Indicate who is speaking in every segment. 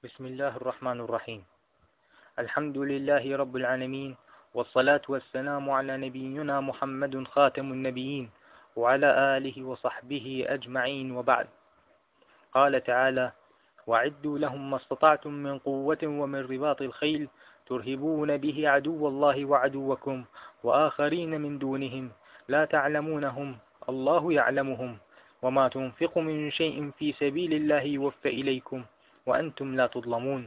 Speaker 1: بسم الله الرحمن الرحيم. الحمد لله رب العالمين، والصلاة والسلام على نبينا محمد خاتم النبيين وعلى آله وصحبه أجمعين، وبعد. قال تعالى: وعدوا لهم ما استطعتم من قوة ومن رباط الخيل ترهبون به عدو الله وعدوكم وآخرين من دونهم لا تعلمونهم الله يعلمهم، وما تنفقوا من شيء في سبيل الله يوفى إليكم وأنتم لا تظلمون.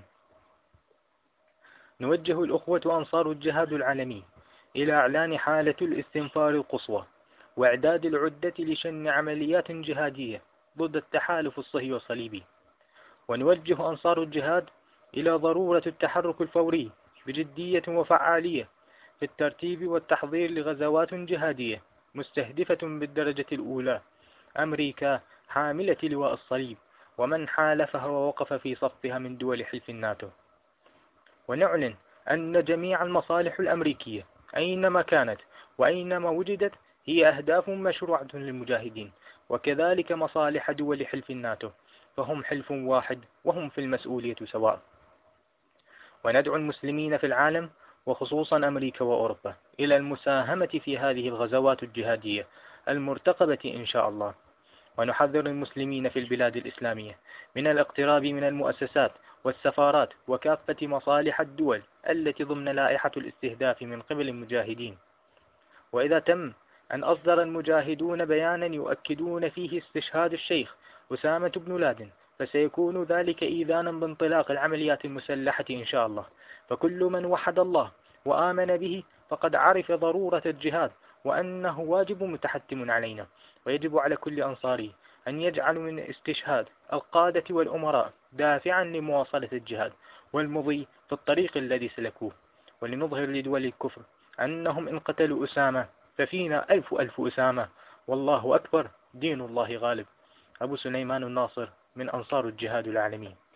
Speaker 1: نوجه الأخوة أنصار الجهاد العالمي إلى إعلان حالة الاستنفار القصوى وإعداد العدة لشن عمليات جهادية ضد التحالف الصهيوني والصليبي. ونوجه أنصار الجهاد إلى ضرورة التحرك الفوري بجدية وفعالية في الترتيب والتحضير لغزوات جهادية مستهدفة بالدرجة الأولى أمريكا حاملة لواء الصليب ومن حالفها ووقف في صفها من دول حلف الناتو. ونعلن أن جميع المصالح الأمريكية أينما كانت وأينما وجدت هي أهداف مشروعة للمجاهدين، وكذلك مصالح دول حلف الناتو، فهم حلف واحد وهم في المسؤولية سواء. وندعو المسلمين في العالم وخصوصا أمريكا وأوروبا إلى المساهمة في هذه الغزوات الجهادية المرتقبة إن شاء الله. ونحذر المسلمين في البلاد الإسلامية من الاقتراب من المؤسسات والسفارات وكافة مصالح الدول التي ضمن لائحة الاستهداف من قبل المجاهدين. وإذا تم أن أصدر المجاهدون بيانا يؤكدون فيه استشهاد الشيخ أسامة بن لادن، فسيكون ذلك إيذانا بانطلاق العمليات المسلحة إن شاء الله. فكل من وحد الله وآمن به فقد عرف ضرورة الجهاد وأنه واجب متحتم علينا، ويجب على كل أنصاري أن يجعل من استشهاد القادة والأمراء دافعا لمواصلة الجهاد والمضي في الطريق الذي سلكوه، ولنظهر لدول الكفر أنهم إن قتلوا أسامة ففينا ألف ألف أسامة، والله أكبر، دين الله غالب. أبو سليمان الناصر من أنصار الجهاد العالمي.